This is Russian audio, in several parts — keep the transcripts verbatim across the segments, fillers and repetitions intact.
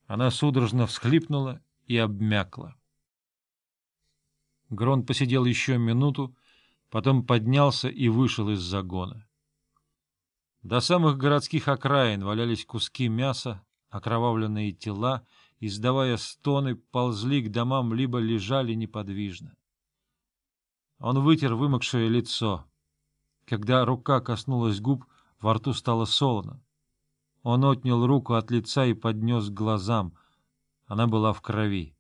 Она судорожно всхлипнула и обмякла. Грон посидел еще минуту, потом поднялся и вышел из загона. До самых городских окраин валялись куски мяса, окровавленные тела, издавая стоны, ползли к домам, либо лежали неподвижно. Он вытер вымокшее лицо. Когда рука коснулась губ, во рту стало солоно. Он отнял руку от лица и поднес к глазам. Она была в крови.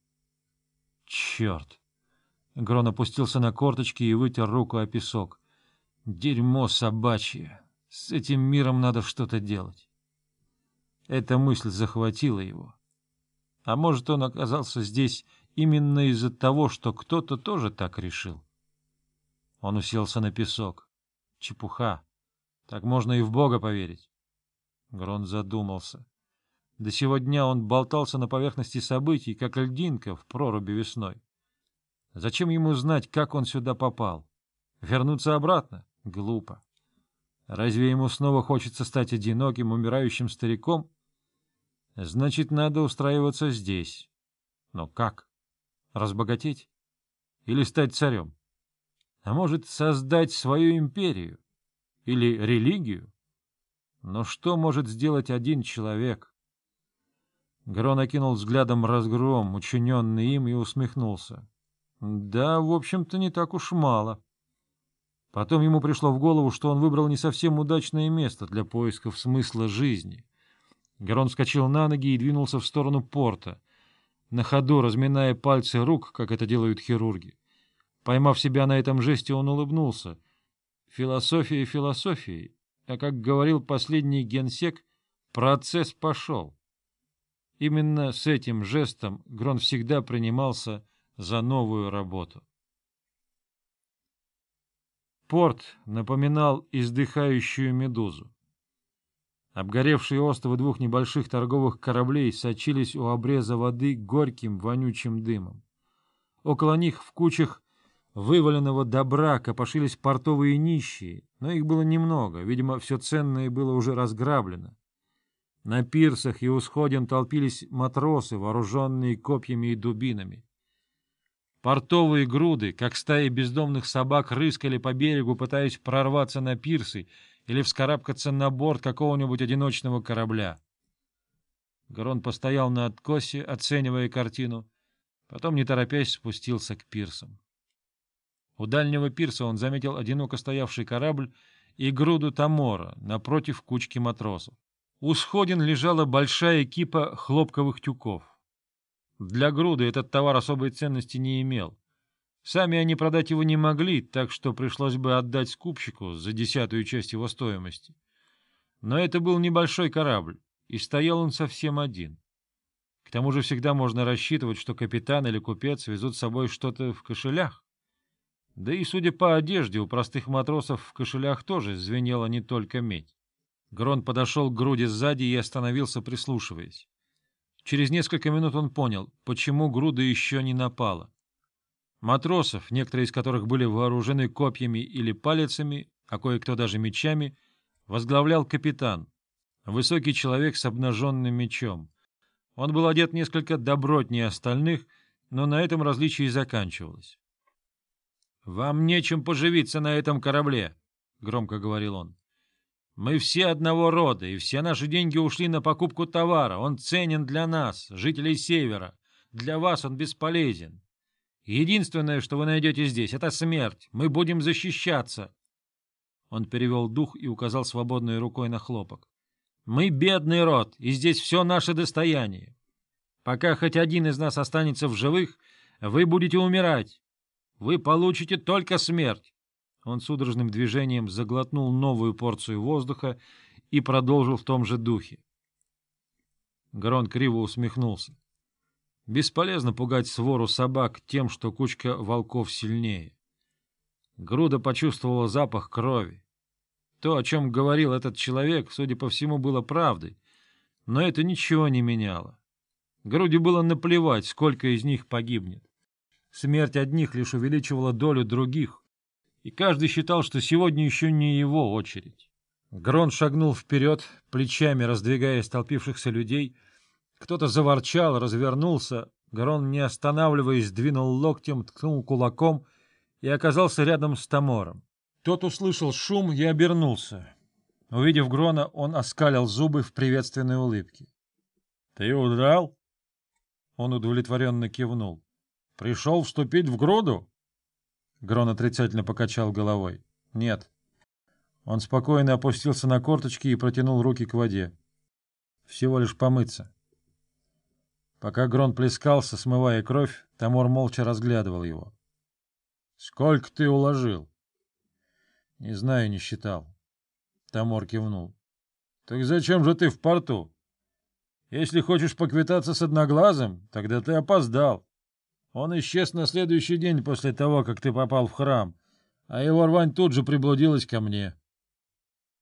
Черт! Грон опустился на корточки и вытер руку о песок. Дерьмо собачье! С этим миром надо что-то делать. Эта мысль захватила его. А может, он оказался здесь именно из-за того, что кто-то тоже так решил. Он уселся на песок. Чепуха. Так можно и в Бога поверить. Грон задумался. До сего дня он болтался на поверхности событий, как льдинка в проруби весной. Зачем ему знать, как он сюда попал? Вернуться обратно? Глупо. Разве ему снова хочется стать одиноким, умирающим стариком? Значит, надо устраиваться здесь. Но как? Разбогатеть? Или стать царем? А может, создать свою империю? Или религию? Но что может сделать один человек? Грон окинул взглядом разгром, учиненный им, и усмехнулся. Да, в общем-то, не так уж мало. Потом ему пришло в голову, что он выбрал не совсем удачное место для поисков смысла жизни. Грон вскочил на ноги и двинулся в сторону порта, на ходу разминая пальцы рук, как это делают хирурги. Поймав себя на этом жесте, он улыбнулся. Философия философией, а, как говорил последний генсек, процесс пошел. Именно с этим жестом Грон всегда принимался за новую работу. Порт напоминал издыхающую медузу. Обгоревшие остовы двух небольших торговых кораблей сочились у обреза воды горьким вонючим дымом. Около них в кучах вываленного добра копошились портовые нищие, но их было немного, видимо, все ценное было уже разграблено. На пирсах и у сходин толпились матросы, вооруженные копьями и дубинами. Портовые груды, как стаи бездомных собак, рыскали по берегу, пытаясь прорваться на пирсы или вскарабкаться на борт какого-нибудь одиночного корабля. Грон постоял на откосе, оценивая картину, потом, не торопясь, спустился к пирсам. У дальнего пирса он заметил одиноко стоявший корабль и груду тамора напротив кучки матросов. У сходин лежала большая кипа хлопковых тюков. Для груды этот товар особой ценности не имел. Сами они продать его не могли, так что пришлось бы отдать скупщику за десятую часть его стоимости. Но это был небольшой корабль, и стоял он совсем один. К тому же всегда можно рассчитывать, что капитан или купец везут с собой что-то в кошелях. Да и, судя по одежде, у простых матросов в кошелях тоже звенела не только медь. Грон подошел к груди сзади и остановился, прислушиваясь. Через несколько минут он понял, почему груда еще не напала. Матросов, некоторые из которых были вооружены копьями или палицами, а кое-кто даже мечами, возглавлял капитан, высокий человек с обнаженным мечом. Он был одет несколько добротнее остальных, но на этом различие и заканчивалось. — Вам нечем поживиться на этом корабле, — громко говорил он. Мы все одного рода, и все наши деньги ушли на покупку товара. Он ценен для нас, жителей Севера. Для вас он бесполезен. Единственное, что вы найдете здесь, — это смерть. Мы будем защищаться. Он перевел дух и указал свободной рукой на хлопок. Мы бедный род, и здесь все наше достояние. Пока хоть один из нас останется в живых, вы будете умирать. Вы получите только смерть. Он судорожным движением заглотнул новую порцию воздуха и продолжил в том же духе. Грон криво усмехнулся. Бесполезно пугать свору собак тем, что кучка волков сильнее. Груда почувствовала запах крови. То, о чем говорил этот человек, судя по всему, было правдой, но это ничего не меняло. Груди было наплевать, сколько из них погибнет. Смерть одних лишь увеличивала долю других, и каждый считал, что сегодня еще не его очередь. Грон шагнул вперед, плечами раздвигая столпившихся людей, Кто-то заворчал, развернулся. Грон, не останавливаясь, двинул локтем, ткнул кулаком и оказался рядом с Тамором. Тот услышал шум и обернулся. Увидев Грона, он оскалил зубы в приветственной улыбке. — Ты удрал? Он удовлетворенно кивнул. — Пришел вступить в груду? Грон отрицательно покачал головой. — Нет. Он спокойно опустился на корточки и протянул руки к воде. Всего лишь помыться. Пока Грон плескался, смывая кровь, Тамор молча разглядывал его. — Сколько ты уложил? — Не знаю, не считал. Тамор кивнул. — Так зачем же ты в порту? Если хочешь поквитаться с Одноглазым, тогда ты опоздал. Он исчез на следующий день после того, как ты попал в храм, а его рвань тут же приблудилась ко мне.